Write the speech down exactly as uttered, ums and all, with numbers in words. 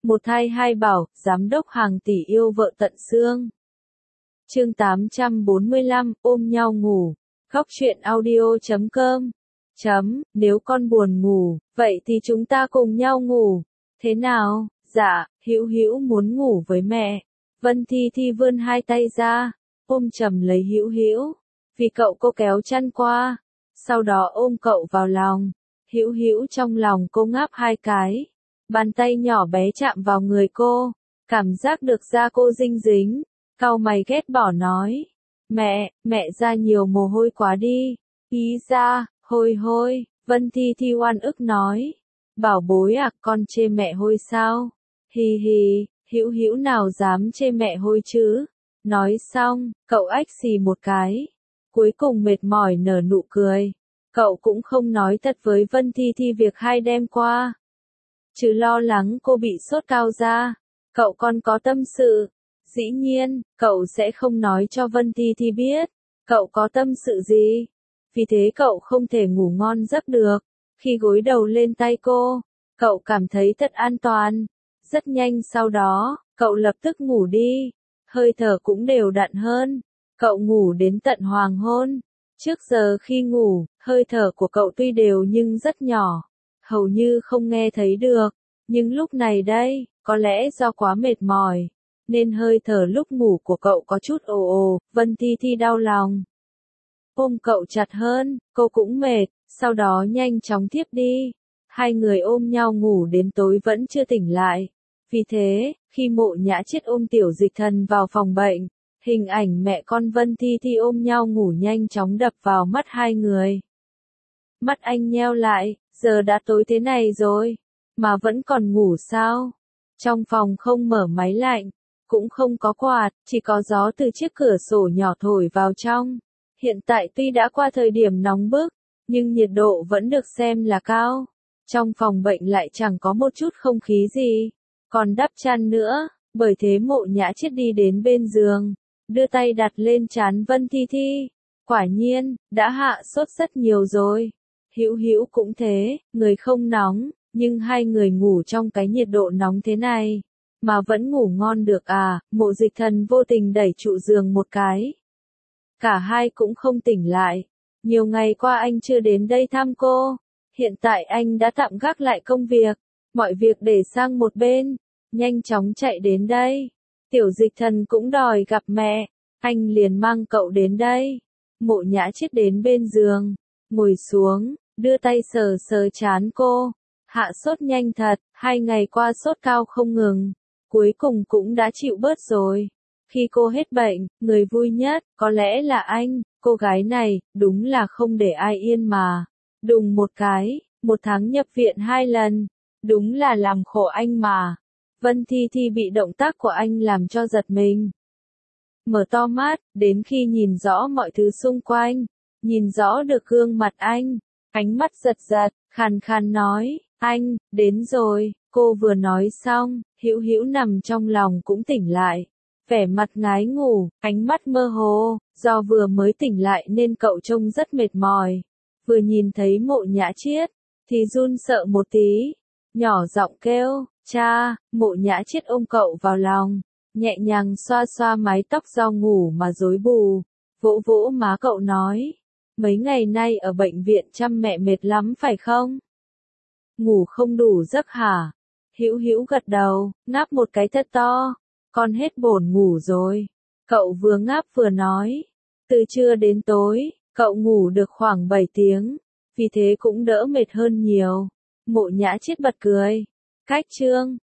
Một thai hai bảo, giám đốc hàng tỷ yêu vợ tận xương. Chương tám trăm bốn mươi lăm, ôm nhau ngủ. Góc truyện audio chấm com. Chấm, nếu con buồn ngủ, vậy thì chúng ta cùng nhau ngủ. Thế nào? Dạ, Hữu Hữu muốn ngủ với mẹ. Vân Thi Thi vươn hai tay ra, ôm chầm lấy Hữu Hữu. Vì cậu cô kéo chăn qua, sau đó ôm cậu vào lòng. Hữu Hữu trong lòng cô ngáp hai cái. Bàn tay nhỏ bé chạm vào người cô, cảm giác được da cô dinh dính, cau mày ghét bỏ nói. Mẹ, mẹ ra nhiều mồ hôi quá đi. Ý ra, hôi hôi, Vân Thi Thi oan ức nói. Bảo bối à, con chê mẹ hôi sao? Hì hì, Hữu Hữu nào dám chê mẹ hôi chứ? Nói xong, cậu ách xì một cái. Cuối cùng mệt mỏi nở nụ cười. Cậu cũng không nói thật với Vân Thi Thi việc hai đêm qua. Chứ lo lắng cô bị sốt cao ra. Cậu còn có tâm sự. Dĩ nhiên, cậu sẽ không nói cho Vân Thi Thi biết. Cậu có tâm sự gì? Vì thế cậu không thể ngủ ngon giấc được. Khi gối đầu lên tay cô, cậu cảm thấy thật an toàn. Rất nhanh sau đó, cậu lập tức ngủ đi. Hơi thở cũng đều đặn hơn. Cậu ngủ đến tận hoàng hôn. Trước giờ khi ngủ, hơi thở của cậu tuy đều nhưng rất nhỏ. Hầu như không nghe thấy được. Nhưng lúc này đây, có lẽ do quá mệt mỏi, nên hơi thở lúc ngủ của cậu có chút ồ ồ. Vân Thi Thi đau lòng. Ôm cậu chặt hơn, cô cũng mệt, sau đó nhanh chóng thiếp đi. Hai người ôm nhau ngủ đến tối vẫn chưa tỉnh lại. Vì thế, khi Mộ Nhã Chiết ôm Tiểu Dịch Thần vào phòng bệnh, hình ảnh mẹ con Vân Thi Thi ôm nhau ngủ nhanh chóng đập vào mắt hai người. Mắt anh nheo lại, giờ đã tối thế này rồi, mà vẫn còn ngủ sao? Trong phòng không mở máy lạnh, cũng không có quạt, chỉ có gió từ chiếc cửa sổ nhỏ thổi vào trong. Hiện tại tuy đã qua thời điểm nóng bức, nhưng nhiệt độ vẫn được xem là cao. Trong phòng bệnh lại chẳng có một chút không khí gì, còn đắp chăn nữa, bởi thế Mộ Nhã Chiết đi đến bên giường, đưa tay đặt lên trán Vân Thi Thi. Quả nhiên, đã hạ sốt rất nhiều rồi. Hữu Hữu cũng thế, người không nóng, nhưng hai người ngủ trong cái nhiệt độ nóng thế này, mà vẫn ngủ ngon được à? Mộ Dịch Thần vô tình đẩy trụ giường một cái. Cả hai cũng không tỉnh lại. Nhiều ngày qua anh chưa đến đây thăm cô. Hiện tại anh đã tạm gác lại công việc, mọi việc để sang một bên, nhanh chóng chạy đến đây. Tiểu Dịch Thần cũng đòi gặp mẹ, anh liền mang cậu đến đây. Mộ Nhã Chiết đến bên giường, ngồi xuống, đưa tay sờ sờ trán cô. Hạ sốt nhanh thật, hai ngày qua sốt cao không ngừng, cuối cùng cũng đã chịu bớt rồi. Khi cô hết bệnh, người vui nhất, có lẽ là anh, cô gái này, đúng là không để ai yên mà. Đùng một cái, một tháng nhập viện hai lần, đúng là làm khổ anh mà. Vân Thi Thi bị động tác của anh làm cho giật mình. Mở to mắt, đến khi nhìn rõ mọi thứ xung quanh, nhìn rõ được gương mặt anh, ánh mắt giật giật, khàn khàn nói, anh, đến rồi. Cô vừa nói xong, Hữu Hữu nằm trong lòng cũng tỉnh lại. Vẻ mặt ngái ngủ, ánh mắt mơ hồ, do vừa mới tỉnh lại nên cậu trông rất mệt mỏi. Vừa nhìn thấy Mộ Nhã Chiết, thì run sợ một tí, nhỏ giọng kêu, cha. Mộ Nhã Chiết ôm cậu vào lòng, nhẹ nhàng xoa xoa mái tóc do ngủ mà rối bù, vỗ vỗ má cậu nói, mấy ngày nay ở bệnh viện chăm mẹ mệt lắm phải không? Ngủ không đủ giấc hả? Hữu Hữu gật đầu, ngáp một cái thật to, con hết bổn ngủ rồi. Cậu vừa ngáp vừa nói, từ trưa đến tối, cậu ngủ được khoảng bảy tiếng, vì thế cũng đỡ mệt hơn nhiều. Mộ Nhã Chiết bật cười. Cách chương,